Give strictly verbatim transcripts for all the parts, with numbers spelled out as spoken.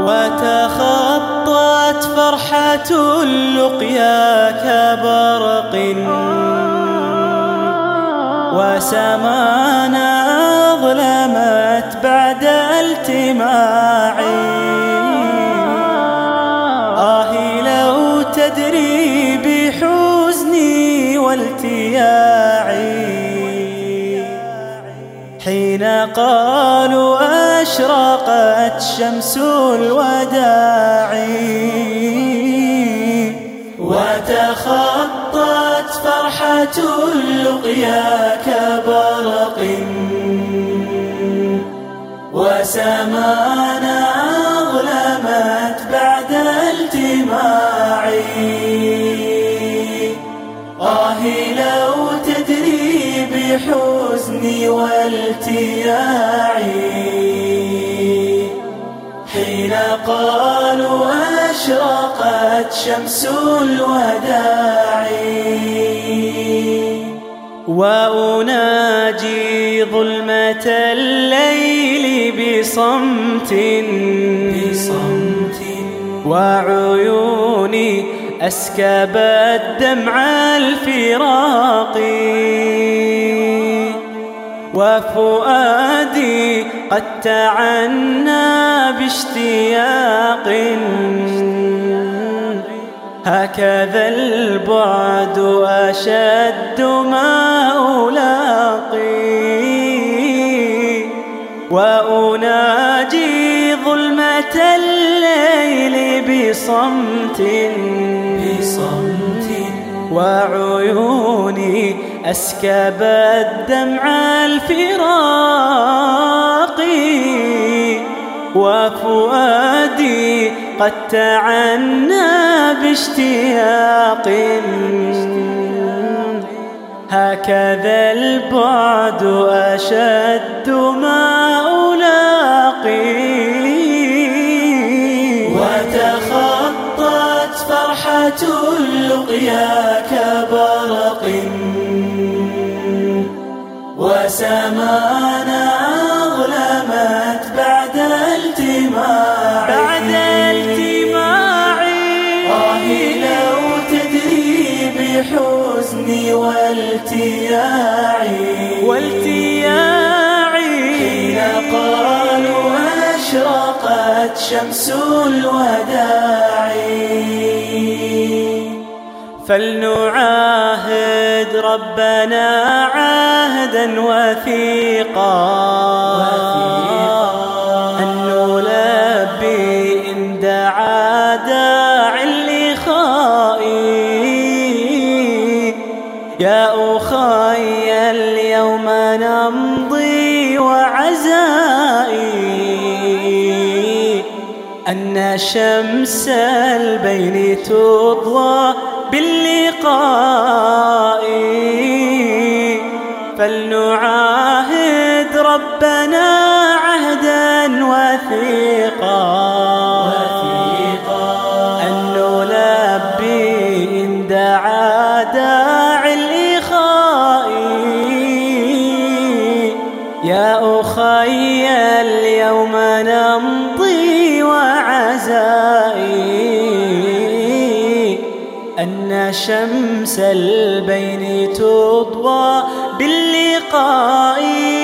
وتخطت فرحة اللقيا كبرق وسمانا أظلمت بعد التماعي. آهي لو تدري بحزني والتياعي حين قالوا أشرقت شمس الوداع وتخطت فرحة اللقيا كبرق وسمانا أظلمت بعد التماعي. آهي لو تدري بحزني والتياعي حين قالوا أشرقت شمس الوداع. وأناجي ظلمة الليل بصمت بصمت وعيوني أسكبت دمع الفراق وفؤادي قد تعنى باشتياق. هكذا البعد أشد ما ألاقي وأناجي ظلمة الليل بصمت بصمت وعيوني أسكبت دمع الفراق وفؤادي قد تعنى باشتياق. هكذا البعد أشد ما ألاقي وتخطت فرحة اللقيا كبرق وسمانا أظلمت بعد التماع بعد التماع. آهي لو تدري بحزني والتياعي والتياعي حين قالوا أشرقت شمس الوداع. فلنعاهد ربنا عهدا وثيقا أن نلبي إن دعا داع لخائي. يا أخي اليوم نمضي وعزائي أن شمس البين تضوى باللقاء. فلنعاهد ربنا عهدا وثيقا أن نلبي إن دعا داع الإخاء. يا أخي اليوم نمضي وعزائي أن شمس البين تضوى باللقاء.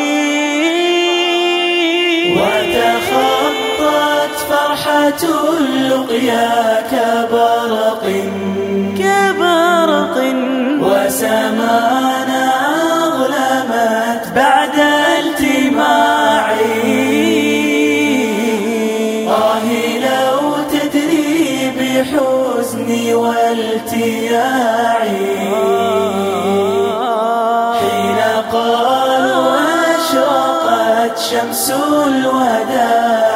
وتخطت فرحة اللقيا كبرق كبرق وسمانا أظلمت بعد التماعي. آهي لو تدري بحزني والتياعي حين قالوا أشرقت شمس الوداع.